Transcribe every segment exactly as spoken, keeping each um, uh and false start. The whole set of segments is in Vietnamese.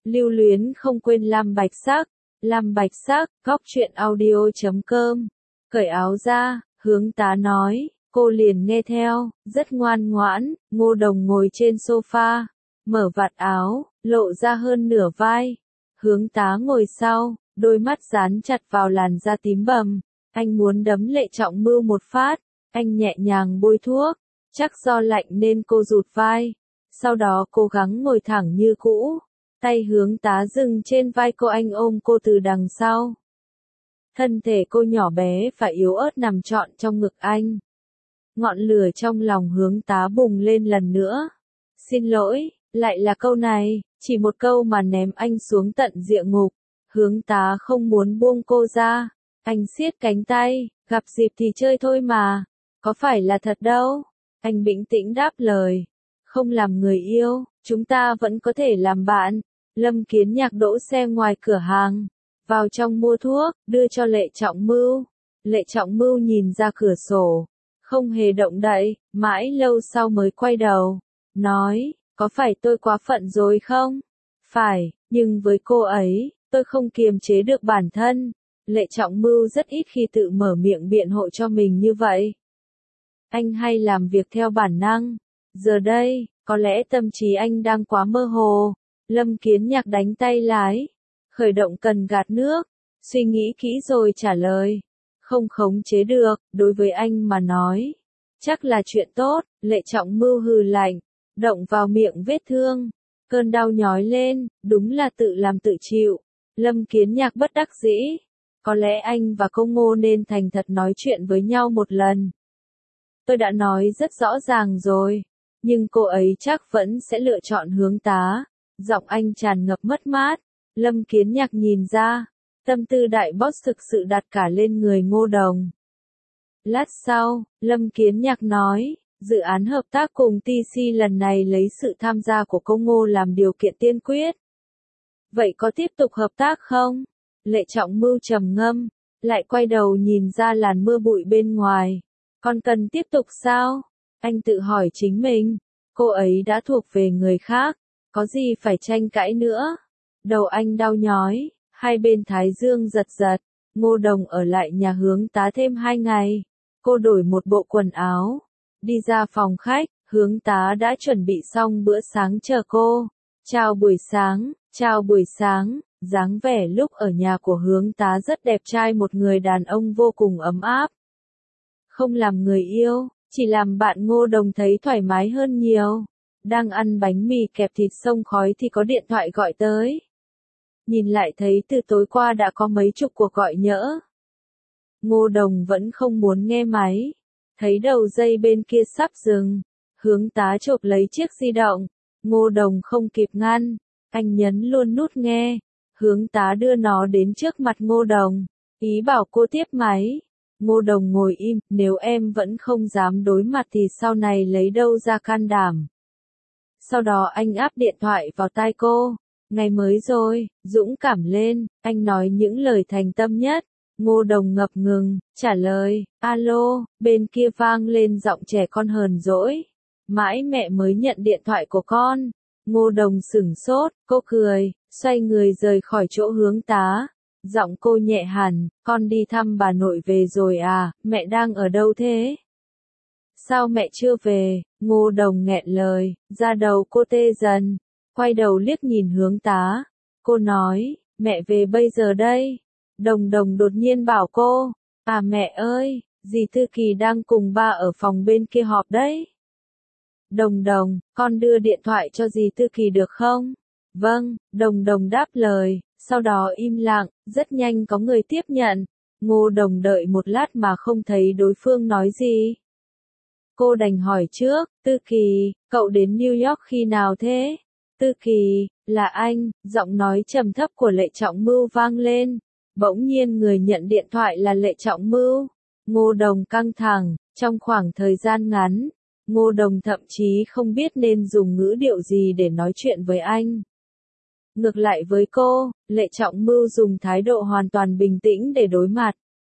Lưu luyến không quên Lam Bạch Sắc, Lam Bạch Sắc, góc truyện audio chấm com. Cởi áo ra, Hướng Tá nói, cô liền nghe theo, rất ngoan ngoãn. Ngô Đồng ngồi trên sofa, mở vạt áo, lộ ra hơn nửa vai. Hướng Tá ngồi sau, đôi mắt dán chặt vào làn da tím bầm. Anh muốn đấm Lệ Trọng Mưu một phát, anh nhẹ nhàng bôi thuốc, chắc do lạnh nên cô rụt vai. Sau đó cố gắng ngồi thẳng như cũ, tay Hướng Tá dừng trên vai cô, anh ôm cô từ đằng sau. Thân thể cô nhỏ bé và yếu ớt nằm trọn trong ngực anh. Ngọn lửa trong lòng Hướng Tá bùng lên lần nữa. Xin lỗi, lại là câu này, chỉ một câu mà ném anh xuống tận địa ngục. Hướng Tá không muốn buông cô ra. Anh siết cánh tay, gặp dịp thì chơi thôi mà, có phải là thật đâu. Anh bình tĩnh đáp lời, không làm người yêu, chúng ta vẫn có thể làm bạn. Lâm Kiến Nhạc đỗ xe ngoài cửa hàng, vào trong mua thuốc, đưa cho Lệ Trọng Mưu. Lệ Trọng Mưu nhìn ra cửa sổ, không hề động đậy, mãi lâu sau mới quay đầu, nói, có phải tôi quá phận rồi không? Phải, nhưng với cô ấy, tôi không kiềm chế được bản thân. Lệ Trọng Mưu rất ít khi tự mở miệng biện hộ cho mình như vậy. Anh hay làm việc theo bản năng. Giờ đây, có lẽ tâm trí anh đang quá mơ hồ. Lâm Kiến Nhạc đánh tay lái, khởi động cần gạt nước, suy nghĩ kỹ rồi trả lời. Không khống chế được, đối với anh mà nói, chắc là chuyện tốt. Lệ Trọng Mưu hừ lạnh, động vào miệng vết thương. Cơn đau nhói lên, đúng là tự làm tự chịu. Lâm Kiến Nhạc bất đắc dĩ. Có lẽ anh và cô Ngô nên thành thật nói chuyện với nhau một lần. Tôi đã nói rất rõ ràng rồi, nhưng cô ấy chắc vẫn sẽ lựa chọn Hướng Tá. Giọng anh tràn ngập mất mát. Lâm Kiến Nhạc nhìn ra, tâm tư đại boss thực sự đặt cả lên người Ngô Đồng. Lát sau, Lâm Kiến Nhạc nói, dự án hợp tác cùng tê xê lần này lấy sự tham gia của cô Ngô làm điều kiện tiên quyết. Vậy có tiếp tục hợp tác không? Lệ Trọng Mưu trầm ngâm, lại quay đầu nhìn ra làn mưa bụi bên ngoài. Còn cần tiếp tục sao? Anh tự hỏi chính mình, cô ấy đã thuộc về người khác, có gì phải tranh cãi nữa? Đầu anh đau nhói, hai bên thái dương giật giật. Ngô Đồng ở lại nhà Hướng Tá thêm hai ngày. Cô đổi một bộ quần áo, đi ra phòng khách. Hướng Tá đã chuẩn bị xong bữa sáng chờ cô. Chào buổi sáng, chào buổi sáng. Dáng vẻ lúc ở nhà của Hướng Tá rất đẹp trai, một người đàn ông vô cùng ấm áp. Không làm người yêu, chỉ làm bạn. Ngô Đồng thấy thoải mái hơn nhiều. Đang ăn bánh mì kẹp thịt xông khói thì có điện thoại gọi tới. Nhìn lại thấy từ tối qua đã có mấy chục cuộc gọi nhỡ. Ngô Đồng vẫn không muốn nghe máy. Thấy đầu dây bên kia sắp dừng, Hướng Tá chộp lấy chiếc di động. Ngô Đồng không kịp ngăn, anh nhấn luôn nút nghe. Hướng Tá đưa nó đến trước mặt Ngô Đồng, ý bảo cô tiếp máy. Ngô Đồng ngồi im, nếu em vẫn không dám đối mặt thì sau này lấy đâu ra can đảm. Sau đó anh áp điện thoại vào tai cô. Ngày mới rồi, dũng cảm lên, anh nói những lời thành tâm nhất. Ngô Đồng ngập ngừng, trả lời, alo, bên kia vang lên giọng trẻ con hờn dỗi. Mãi mẹ mới nhận điện thoại của con. Ngô Đồng sửng sốt, cô cười, xoay người rời khỏi chỗ Hướng Tá. Giọng cô nhẹ hẳn, con đi thăm bà nội về rồi à, mẹ đang ở đâu thế? Sao mẹ chưa về? Ngô Đồng nghẹn lời, da đầu cô tê dần, quay đầu liếc nhìn Hướng Tá. Cô nói, mẹ về bây giờ đây. Đồng Đồng đột nhiên bảo cô, à mẹ ơi, dì Thư Kỳ đang cùng ba ở phòng bên kia họp đấy. Đồng Đồng, con đưa điện thoại cho dì Thư Kỳ được không? Vâng, Đồng Đồng đáp lời, sau đó im lặng, rất nhanh có người tiếp nhận. Ngô Đồng đợi một lát mà không thấy đối phương nói gì. Cô đành hỏi trước, Thư Kỳ, cậu đến New York khi nào thế? Thư Kỳ, là anh, giọng nói trầm thấp của Lệ Trọng Mưu vang lên. Bỗng nhiên người nhận điện thoại là Lệ Trọng Mưu. Ngô Đồng căng thẳng, trong khoảng thời gian ngắn, Ngô Đồng thậm chí không biết nên dùng ngữ điệu gì để nói chuyện với anh. Ngược lại với cô, Lệ Trọng Mưu dùng thái độ hoàn toàn bình tĩnh để đối mặt.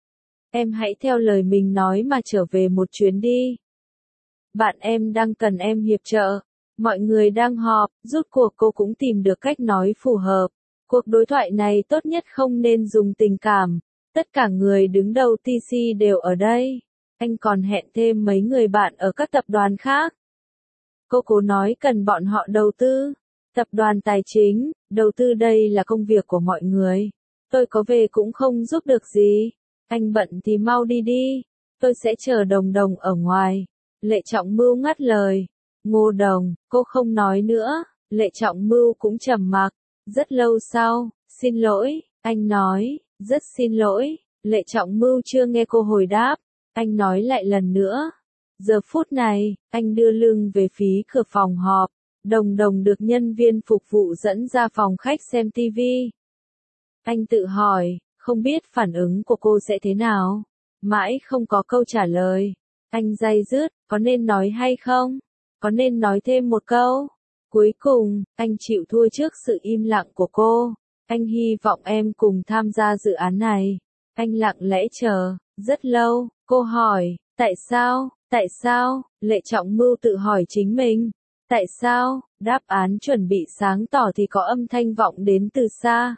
Em hãy theo lời mình nói mà trở về một chuyến đi. Bạn em đang cần em hiệp trợ. Mọi người đang họp, rút cuộc cô cũng tìm được cách nói phù hợp. Cuộc đối thoại này tốt nhất không nên dùng tình cảm. Tất cả người đứng đầu tê xê đều ở đây. Anh còn hẹn thêm mấy người bạn ở các tập đoàn khác. Cô cố nói cần bọn họ đầu tư. Tập đoàn tài chính, đầu tư đây là công việc của mọi người. Tôi có về cũng không giúp được gì. Anh bận thì mau đi đi. Tôi sẽ chờ Đồng Đồng ở ngoài. Lệ Trọng Mưu ngắt lời. Ngô Đồng, cô không nói nữa. Lệ Trọng Mưu cũng trầm mặc. Rất lâu sau, xin lỗi, anh nói, rất xin lỗi. Lệ Trọng Mưu chưa nghe cô hồi đáp. Anh nói lại lần nữa. Giờ phút này, anh đưa lưng về phía cửa phòng họp. Đồng Đồng được nhân viên phục vụ dẫn ra phòng khách xem tivi. Anh tự hỏi, không biết phản ứng của cô sẽ thế nào. Mãi không có câu trả lời. Anh day dứt, có nên nói hay không? Có nên nói thêm một câu? Cuối cùng, anh chịu thua trước sự im lặng của cô. Anh hy vọng em cùng tham gia dự án này. Anh lặng lẽ chờ, rất lâu. Cô hỏi, tại sao, tại sao? Lệ Trọng Mưu tự hỏi chính mình. Tại sao? Đáp án chuẩn bị sáng tỏ thì có âm thanh vọng đến từ xa.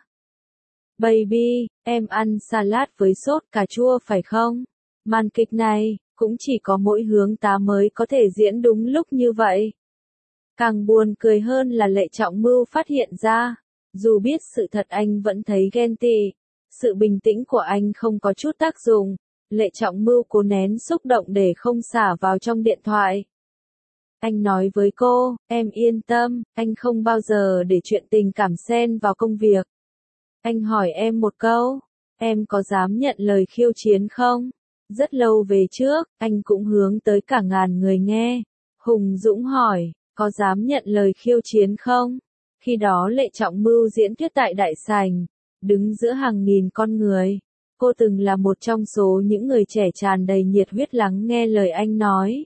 Baby, em ăn salad với sốt cà chua phải không? Màn kịch này, cũng chỉ có mỗi Hướng Tá mới có thể diễn đúng lúc như vậy. Càng buồn cười hơn là Lệ Trọng Mưu phát hiện ra, dù biết sự thật anh vẫn thấy ghen tị. Sự bình tĩnh của anh không có chút tác dụng. Lệ Trọng Mưu cố nén xúc động để không xả vào trong điện thoại. Anh nói với cô, em yên tâm, anh không bao giờ để chuyện tình cảm xen vào công việc. Anh hỏi em một câu, em có dám nhận lời khiêu chiến không? Rất lâu về trước, anh cũng hướng tới cả ngàn người nghe. Hùng Dũng hỏi, có dám nhận lời khiêu chiến không? Khi đó Lệ Trọng Mưu diễn thuyết tại Đại Sảnh, đứng giữa hàng nghìn con người. Cô từng là một trong số những người trẻ tràn đầy nhiệt huyết lắng nghe lời anh nói.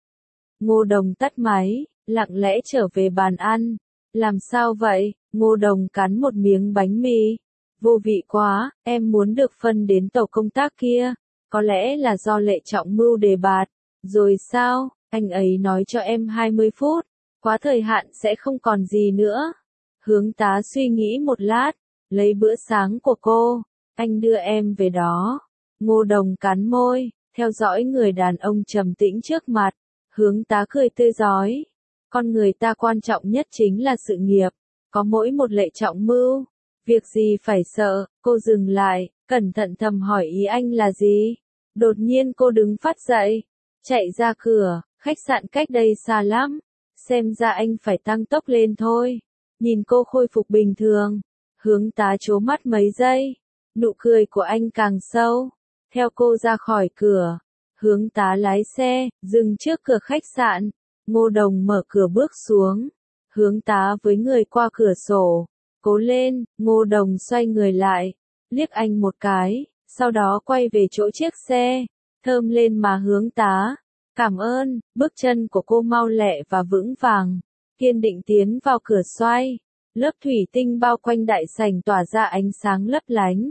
Ngô Đồng tắt máy, lặng lẽ trở về bàn ăn. Làm sao vậy? Ngô Đồng cắn một miếng bánh mì. Vô vị quá, em muốn được phân đến tổ công tác kia. Có lẽ là do Lệ Trọng Mưu đề bạt. Rồi sao? Anh ấy nói cho em hai mươi phút. Quá thời hạn sẽ không còn gì nữa. Hướng Tá suy nghĩ một lát. Lấy bữa sáng của cô. Anh đưa em về đó. Ngô Đồng cắn môi, theo dõi người đàn ông trầm tĩnh trước mặt. Hướng Tá cười tươi rói. Con người ta quan trọng nhất chính là sự nghiệp. Có mỗi một Lệ Trọng Mưu. Việc gì phải sợ? Cô dừng lại, cẩn thận thầm hỏi ý anh là gì? Đột nhiên cô đứng phát dậy. Chạy ra cửa, khách sạn cách đây xa lắm. Xem ra anh phải tăng tốc lên thôi. Nhìn cô khôi phục bình thường. Hướng Tá trố mắt mấy giây. Nụ cười của anh càng sâu. Theo cô ra khỏi cửa. Hướng Tá lái xe, dừng trước cửa khách sạn. Ngô Đồng mở cửa bước xuống. Hướng Tá với người qua cửa sổ. Cố lên, Ngô Đồng xoay người lại. Liếc anh một cái, sau đó quay về chỗ chiếc xe. Thơm lên mà Hướng Tá. Cảm ơn, bước chân của cô mau lẹ và vững vàng. Kiên định tiến vào cửa xoay. Lớp thủy tinh bao quanh đại sảnh tỏa ra ánh sáng lấp lánh.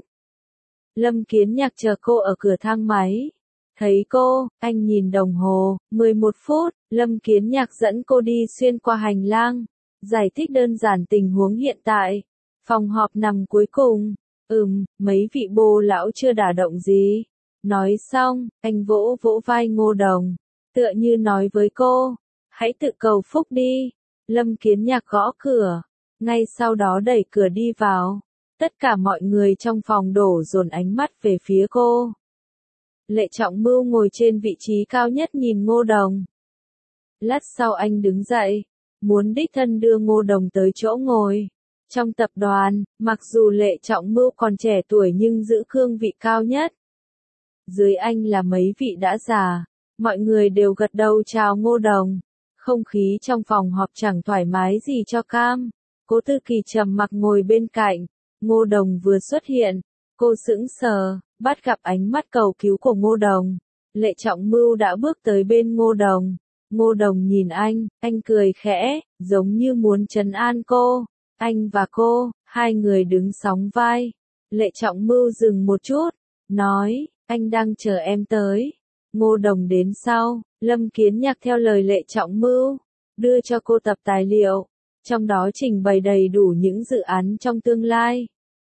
Lâm Kiến Nhạc chờ cô ở cửa thang máy. Thấy cô, anh nhìn đồng hồ, mười một phút, Lâm Kiến Nhạc dẫn cô đi xuyên qua hành lang. Giải thích đơn giản tình huống hiện tại. Phòng họp nằm cuối cùng. Ừm, mấy vị bô lão chưa đả động gì. Nói xong, anh vỗ vỗ vai Ngô Đồng. Tựa như nói với cô, hãy tự cầu phúc đi. Lâm Kiến Nhạc gõ cửa. Ngay sau đó đẩy cửa đi vào. Tất cả mọi người trong phòng đổ dồn ánh mắt về phía cô. Lệ Trọng Mưu ngồi trên vị trí cao nhất nhìn Ngô Đồng. Lát sau anh đứng dậy, muốn đích thân đưa Ngô Đồng tới chỗ ngồi. Trong tập đoàn, mặc dù Lệ Trọng Mưu còn trẻ tuổi nhưng giữ cương vị cao nhất. Dưới anh là mấy vị đã già, mọi người đều gật đầu chào Ngô Đồng. Không khí trong phòng họp chẳng thoải mái gì cho cam. Cố Tư Kỳ trầm mặc ngồi bên cạnh. Ngô Đồng vừa xuất hiện, cô sững sờ, bắt gặp ánh mắt cầu cứu của Ngô Đồng. Lệ Trọng Mưu đã bước tới bên Ngô Đồng. Ngô Đồng nhìn anh, anh cười khẽ, giống như muốn trấn an cô. Anh và cô, hai người đứng sóng vai. Lệ Trọng Mưu dừng một chút, nói, anh đang chờ em tới. Ngô Đồng đến sau, Lâm Kiến Nhạc theo lời Lệ Trọng Mưu. đưa cho cô tập tài liệu, trong đó trình bày đầy đủ những dự án trong tương lai.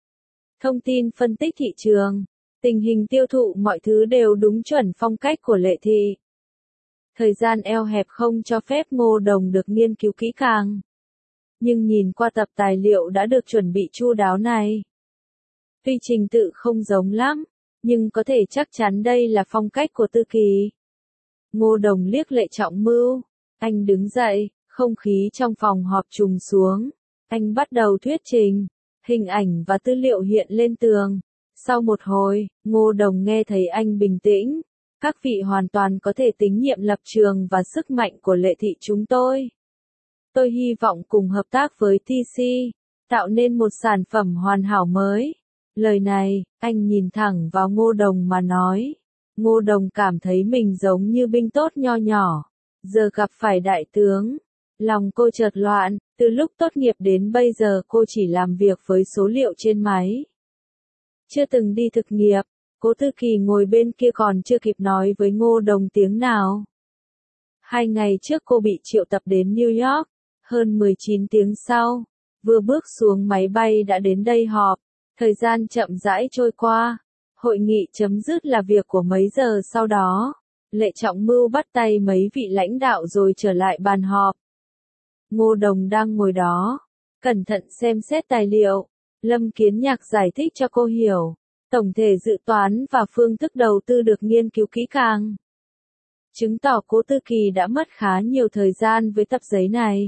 Thông tin phân tích thị trường, tình hình tiêu thụ mọi thứ đều đúng chuẩn phong cách của Lệ Thị. Thời gian eo hẹp không cho phép Ngô Đồng được nghiên cứu kỹ càng. Nhưng nhìn qua tập tài liệu đã được chuẩn bị chu đáo này. Tuy trình tự không giống lắm, nhưng có thể chắc chắn đây là phong cách của Tư Kỳ. Ngô Đồng liếc Lệ Trọng Mưu, anh đứng dậy, không khí trong phòng họp trùng xuống. Anh bắt đầu thuyết trình, hình ảnh và tư liệu hiện lên tường. Sau một hồi, Ngô Đồng nghe thấy anh bình tĩnh. Các vị hoàn toàn có thể tín nhiệm lập trường và sức mạnh của Lệ Thị chúng tôi. Tôi hy vọng cùng hợp tác với tê xê, tạo nên một sản phẩm hoàn hảo mới. Lời này, anh nhìn thẳng vào Ngô Đồng mà nói. Ngô Đồng cảm thấy mình giống như binh tốt nho nhỏ, giờ gặp phải đại tướng. Lòng cô chợt loạn, từ lúc tốt nghiệp đến bây giờ cô chỉ làm việc với số liệu trên máy. Chưa từng đi thực nghiệp, Cố Tư Kỳ ngồi bên kia còn chưa kịp nói với Ngô Đồng tiếng nào. Hai ngày trước cô bị triệu tập đến New York, hơn mười chín tiếng sau, vừa bước xuống máy bay đã đến đây họp. Thời gian chậm rãi trôi qua, hội nghị chấm dứt là việc của mấy giờ sau đó. Lệ Trọng Mưu bắt tay mấy vị lãnh đạo rồi trở lại bàn họp. Ngô Đồng đang ngồi đó, cẩn thận xem xét tài liệu. Lâm Kiến Nhạc giải thích cho cô hiểu. Tổng thể dự toán và phương thức đầu tư được nghiên cứu kỹ càng. Chứng tỏ Cố Tư Kỳ đã mất khá nhiều thời gian với tập giấy này.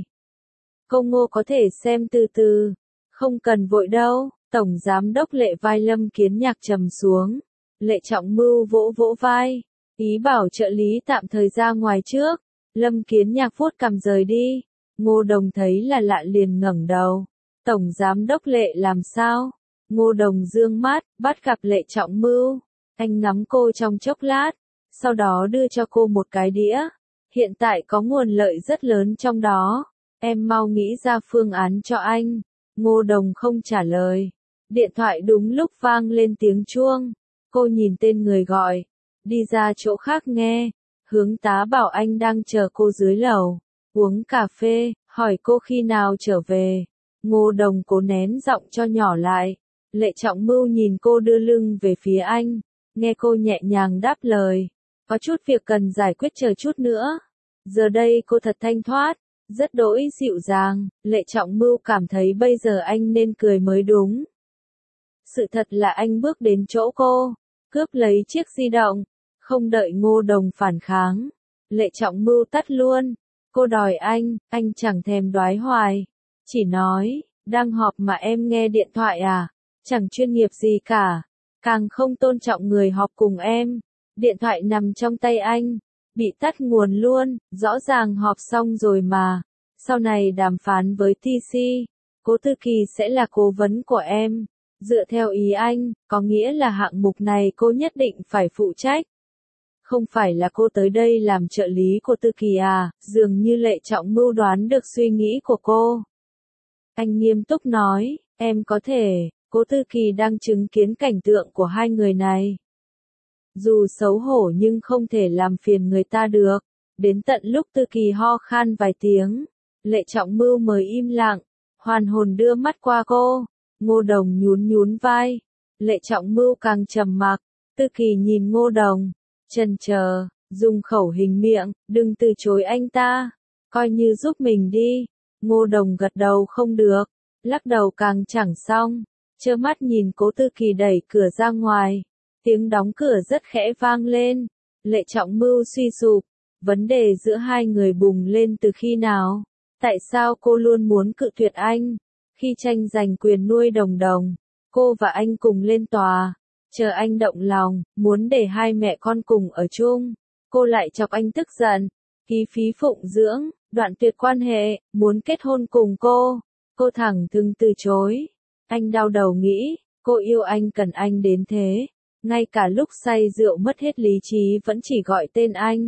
Cô Ngô có thể xem từ từ, không cần vội đâu. Tổng Giám đốc Lệ vai Lâm Kiến Nhạc trầm xuống. Lệ Trọng Mưu vỗ vỗ vai, ý bảo trợ lý tạm thời ra ngoài trước. Lâm Kiến Nhạc vuốt cằm rời đi. Ngô Đồng thấy là lạ liền ngẩng đầu. Tổng Giám đốc Lệ làm sao? Ngô Đồng dương mắt, bắt gặp Lệ Trọng Mưu. Anh ngắm cô trong chốc lát, sau đó đưa cho cô một cái đĩa. Hiện tại có nguồn lợi rất lớn trong đó. Em mau nghĩ ra phương án cho anh. Ngô Đồng không trả lời. Điện thoại đúng lúc vang lên tiếng chuông. Cô nhìn tên người gọi. Đi ra chỗ khác nghe. Hướng tá bảo anh đang chờ cô dưới lầu. Uống cà phê, hỏi cô khi nào trở về. Ngô Đồng cố nén giọng cho nhỏ lại. Lệ Trọng Mưu nhìn cô đưa lưng về phía anh. Nghe cô nhẹ nhàng đáp lời. Có chút việc cần giải quyết chờ chút nữa. Giờ đây cô thật thanh thoát. Rất đỗi dịu dàng. Lệ Trọng Mưu cảm thấy bây giờ anh nên cười mới đúng. Sự thật là anh bước đến chỗ cô, cướp lấy chiếc di động, không đợi Ngô Đồng phản kháng. Lệ Trọng Mưu tắt luôn. Cô đòi anh, anh chẳng thèm đoái hoài. Chỉ nói, đang họp mà em nghe điện thoại à? Chẳng chuyên nghiệp gì cả. Càng không tôn trọng người họp cùng em. Điện thoại nằm trong tay anh. Bị tắt nguồn luôn, rõ ràng họp xong rồi mà. Sau này đàm phán với tê xê, Cố Tư Kỳ sẽ là cố vấn của em. Dựa theo ý anh, có nghĩa là hạng mục này cô nhất định phải phụ trách. Không phải là cô tới đây làm trợ lý của Tư Kỳ à? Dường như Lệ Trọng Mưu đoán được suy nghĩ của cô. Anh nghiêm túc nói, em có thể. Cố Tư Kỳ đang chứng kiến cảnh tượng của hai người này. Dù xấu hổ nhưng không thể làm phiền người ta được. Đến tận lúc Tư Kỳ ho khan vài tiếng, Lệ Trọng Mưu mới im lặng, hoàn hồn đưa mắt qua cô. Ngô Đồng nhún nhún vai. Lệ Trọng Mưu càng trầm mặc. Tư Kỳ nhìn Ngô Đồng, chần chờ, dùng khẩu hình miệng, đừng từ chối anh ta, coi như giúp mình đi. Ngô Đồng gật đầu không được, lắc đầu càng chẳng xong, trơ mắt nhìn Cố Tư Kỳ đẩy cửa ra ngoài. Tiếng đóng cửa rất khẽ vang lên. Lệ Trọng Mưu suy sụp. Vấn đề giữa hai người bùng lên từ khi nào? Tại sao cô luôn muốn cự tuyệt anh? Khi tranh giành quyền nuôi Đồng Đồng, cô và anh cùng lên tòa. Chờ anh động lòng, muốn để hai mẹ con cùng ở chung. Cô lại chọc anh tức giận. Ký phí phụng dưỡng, đoạn tuyệt quan hệ, muốn kết hôn cùng cô. Cô thẳng thừng từ chối. Anh đau đầu nghĩ, cô yêu anh cần anh đến thế. Ngay cả lúc say rượu mất hết lý trí vẫn chỉ gọi tên anh.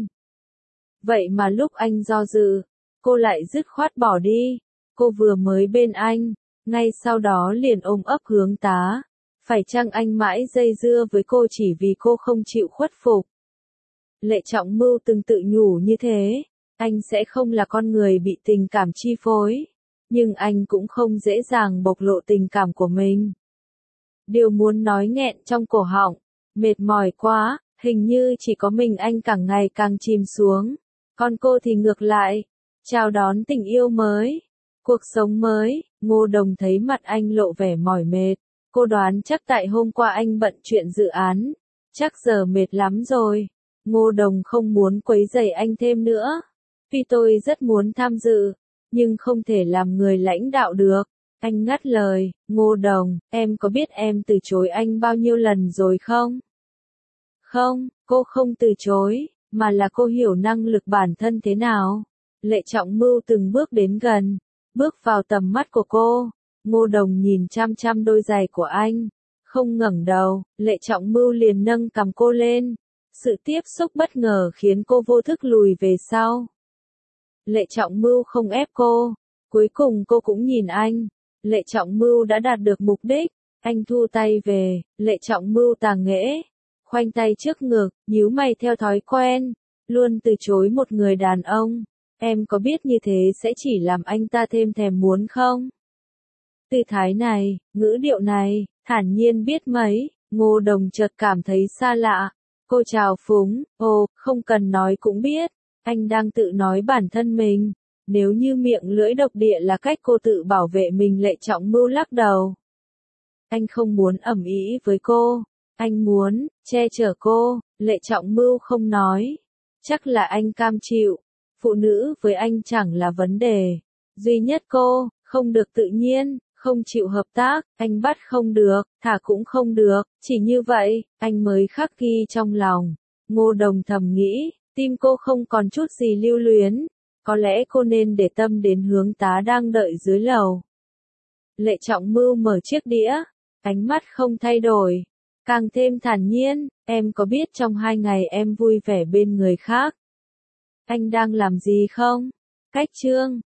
Vậy mà lúc anh do dự, cô lại dứt khoát bỏ đi. Cô vừa mới bên anh, ngay sau đó liền ôm ấp hướng tá. Phải chăng anh mãi dây dưa với cô chỉ vì cô không chịu khuất phục? Lệ Trọng Mưu từng tự nhủ như thế. Anh sẽ không là con người bị tình cảm chi phối, nhưng anh cũng không dễ dàng bộc lộ tình cảm của mình. Điều muốn nói nghẹn trong cổ họng, mệt mỏi quá, hình như chỉ có mình anh càng ngày càng chìm xuống. Còn cô thì ngược lại, chào đón tình yêu mới, cuộc sống mới. Ngô Đồng thấy mặt anh lộ vẻ mỏi mệt. Cô đoán chắc tại hôm qua anh bận chuyện dự án, chắc giờ mệt lắm rồi. Ngô Đồng không muốn quấy rầy anh thêm nữa. Vì tôi rất muốn tham dự, nhưng không thể làm người lãnh đạo được. Anh ngắt lời, Ngô Đồng, em có biết em từ chối anh bao nhiêu lần rồi không? Không, cô không từ chối, mà là cô hiểu năng lực bản thân thế nào. Lệ Trọng Mưu từng bước đến gần, bước vào tầm mắt của cô. Ngô Đồng nhìn chăm chăm đôi giày của anh, không ngẩng đầu. Lệ Trọng Mưu liền nâng cằm cô lên. Sự tiếp xúc bất ngờ khiến cô vô thức lùi về sau. Lệ Trọng Mưu không ép cô, cuối cùng cô cũng nhìn anh. Lệ Trọng Mưu đã đạt được mục đích, anh thu tay về. Lệ Trọng Mưu tà nghễ, khoanh tay trước ngực, nhíu mày theo thói quen, luôn từ chối một người đàn ông. Em có biết như thế sẽ chỉ làm anh ta thêm thèm muốn không? Tư thái này, ngữ điệu này, thản nhiên biết mấy. Ngô Đồng chợt cảm thấy xa lạ. Cô chào phúng, ồ, không cần nói cũng biết, anh đang tự nói bản thân mình. Nếu như miệng lưỡi độc địa là cách cô tự bảo vệ mình. Lệ Trọng Mưu lắc đầu. Anh không muốn ầm ĩ với cô, anh muốn che chở cô. Lệ Trọng Mưu không nói. Chắc là anh cam chịu. Phụ nữ với anh chẳng là vấn đề. Duy nhất cô, không được tự nhiên, không chịu hợp tác, anh bắt không được, thả cũng không được, chỉ như vậy, anh mới khắc ghi trong lòng. Ngô Đồng thầm nghĩ, tim cô không còn chút gì lưu luyến, có lẽ cô nên để tâm đến hướng tá đang đợi dưới lầu. Lệ Trọng Mưu mở chiếc đĩa, ánh mắt không thay đổi, càng thêm thản nhiên, em có biết trong hai ngày em vui vẻ bên người khác, anh đang làm gì không? Cách chương